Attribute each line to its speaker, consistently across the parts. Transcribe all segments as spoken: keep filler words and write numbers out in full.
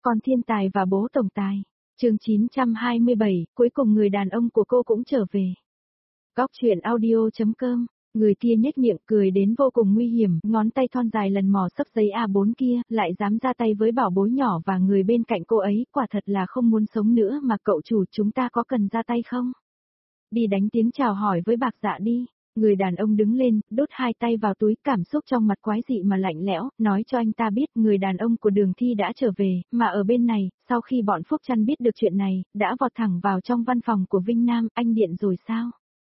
Speaker 1: Con thiên tài và bố tổng tài. Chương chín trăm hai mươi bảy, cuối cùng người đàn ông của cô cũng trở về. Góc truyện audio chấm com. Người kia nhếch miệng cười đến vô cùng nguy hiểm, ngón tay thon dài lần mò sấp giấy a bốn kia, lại dám ra tay với bảo bối nhỏ và người bên cạnh cô ấy, quả thật là không muốn sống nữa mà cậu chủ, chúng ta có cần ra tay không? Đi đánh tiếng chào hỏi với Bạc Dạ đi. Người đàn ông đứng lên, đút hai tay vào túi, cảm xúc trong mặt quái dị mà lạnh lẽo, nói cho anh ta biết người đàn ông của Đường Thi đã trở về, mà ở bên này, sau khi bọn Phúc Trăn biết được chuyện này, đã vọt thẳng vào trong văn phòng của Vinh Nam, anh điện rồi sao?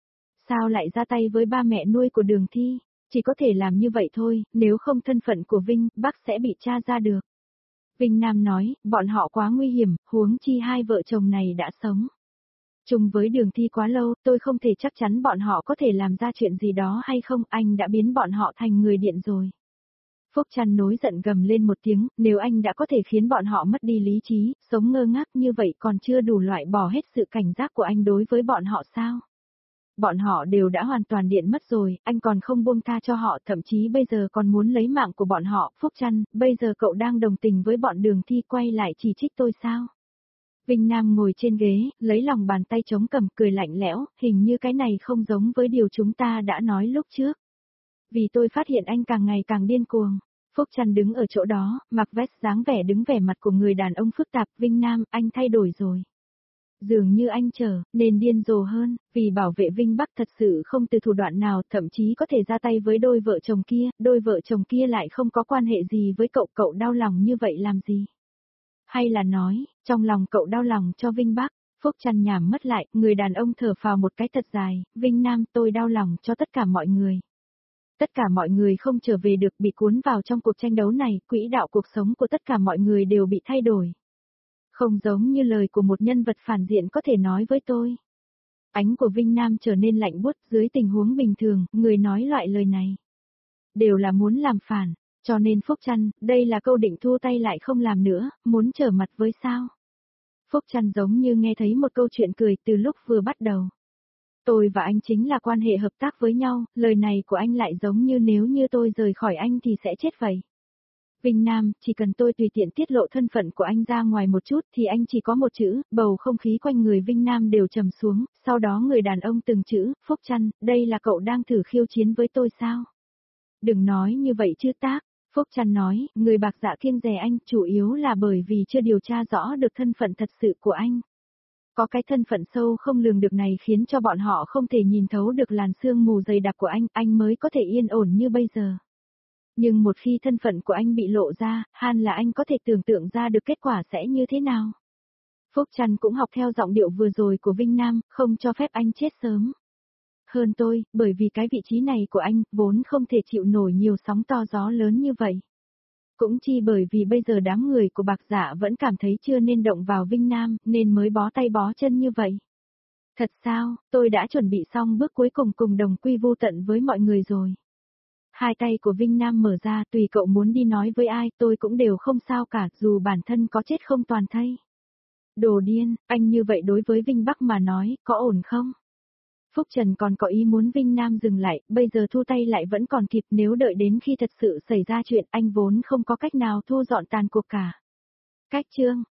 Speaker 1: Sao lại ra tay với ba mẹ nuôi của Đường Thi? Chỉ có thể làm như vậy thôi, nếu không thân phận của Vinh, bác sẽ bị tra ra được. Vinh Nam nói, bọn họ quá nguy hiểm, huống chi hai vợ chồng này đã sống chung với Đường Thi quá lâu, tôi không thể chắc chắn bọn họ có thể làm ra chuyện gì đó hay không, anh đã biến bọn họ thành người điện rồi. Phúc Trăn nối giận gầm lên một tiếng, nếu anh đã có thể khiến bọn họ mất đi lý trí, sống ngơ ngác như vậy còn chưa đủ loại bỏ hết sự cảnh giác của anh đối với bọn họ sao? Bọn họ đều đã hoàn toàn điện mất rồi, anh còn không buông tha cho họ, thậm chí bây giờ còn muốn lấy mạng của bọn họ. Phúc Trăn, bây giờ cậu đang đồng tình với bọn Đường Thi quay lại chỉ trích tôi sao? Vinh Nam ngồi trên ghế, lấy lòng bàn tay chống cằm cười lạnh lẽo, hình như cái này không giống với điều chúng ta đã nói lúc trước. Vì tôi phát hiện anh càng ngày càng điên cuồng. Phúc Trăn đứng ở chỗ đó, mặc vest dáng vẻ đứng vẻ mặt của người đàn ông phức tạp. Vinh Nam, anh thay đổi rồi. Dường như anh trở nên điên rồ hơn, vì bảo vệ Vinh Bắc thật sự không từ thủ đoạn nào, thậm chí có thể ra tay với đôi vợ chồng kia, đôi vợ chồng kia lại không có quan hệ gì với cậu, cậu đau lòng như vậy làm gì? Hay là nói, trong lòng cậu đau lòng cho Vinh Bắc? Phúc Trăn nhảm mất lại, người đàn ông thở phào một cái thật dài, Vinh Nam, tôi đau lòng cho tất cả mọi người. Tất cả mọi người không trở về được, bị cuốn vào trong cuộc tranh đấu này, quỹ đạo cuộc sống của tất cả mọi người đều bị thay đổi. Không giống như lời của một nhân vật phản diện có thể nói với tôi. Ánh của Vinh Nam trở nên lạnh buốt, dưới tình huống bình thường, người nói loại lời này đều là muốn làm phản. Cho nên Phúc Trăn, đây là câu định thu tay lại không làm nữa, muốn trở mặt với sao? Phúc Trăn giống như nghe thấy một câu chuyện cười từ lúc vừa bắt đầu. Tôi và anh chính là quan hệ hợp tác với nhau, lời này của anh lại giống như nếu như tôi rời khỏi anh thì sẽ chết vậy. Vinh Nam, chỉ cần tôi tùy tiện tiết lộ thân phận của anh ra ngoài một chút thì anh chỉ có một chữ, bầu không khí quanh người Vinh Nam đều trầm xuống, sau đó người đàn ông từng chữ, Phúc Trăn, đây là cậu đang thử khiêu chiến với tôi sao? Đừng nói như vậy chứ tác. Phúc Trăn nói, người Bạc Dạ kiêng dè anh, chủ yếu là bởi vì chưa điều tra rõ được thân phận thật sự của anh. Có cái thân phận sâu không lường được này khiến cho bọn họ không thể nhìn thấu được làn sương mù dày đặc của anh, anh mới có thể yên ổn như bây giờ. Nhưng một khi thân phận của anh bị lộ ra, han là anh có thể tưởng tượng ra được kết quả sẽ như thế nào. Phúc Trăn cũng học theo giọng điệu vừa rồi của Vinh Nam, không cho phép anh chết sớm. Hơn tôi, bởi vì cái vị trí này của anh, vốn không thể chịu nổi nhiều sóng to gió lớn như vậy. Cũng chi bởi vì bây giờ đám người của Bạc Dạ vẫn cảm thấy chưa nên động vào Vinh Nam, nên mới bó tay bó chân như vậy. Thật sao, tôi đã chuẩn bị xong bước cuối cùng cùng đồng quy vu tận với mọi người rồi. Hai tay của Vinh Nam mở ra, tùy cậu muốn đi nói với ai, tôi cũng đều không sao cả, dù bản thân có chết không toàn thây. Đồ điên, anh như vậy đối với Vinh Bắc mà nói, có ổn không? Phúc Trần còn có ý muốn Vinh Nam dừng lại, bây giờ thu tay lại vẫn còn kịp, nếu đợi đến khi thật sự xảy ra chuyện anh vốn không có cách nào thu dọn tàn cuộc cả. Cách chương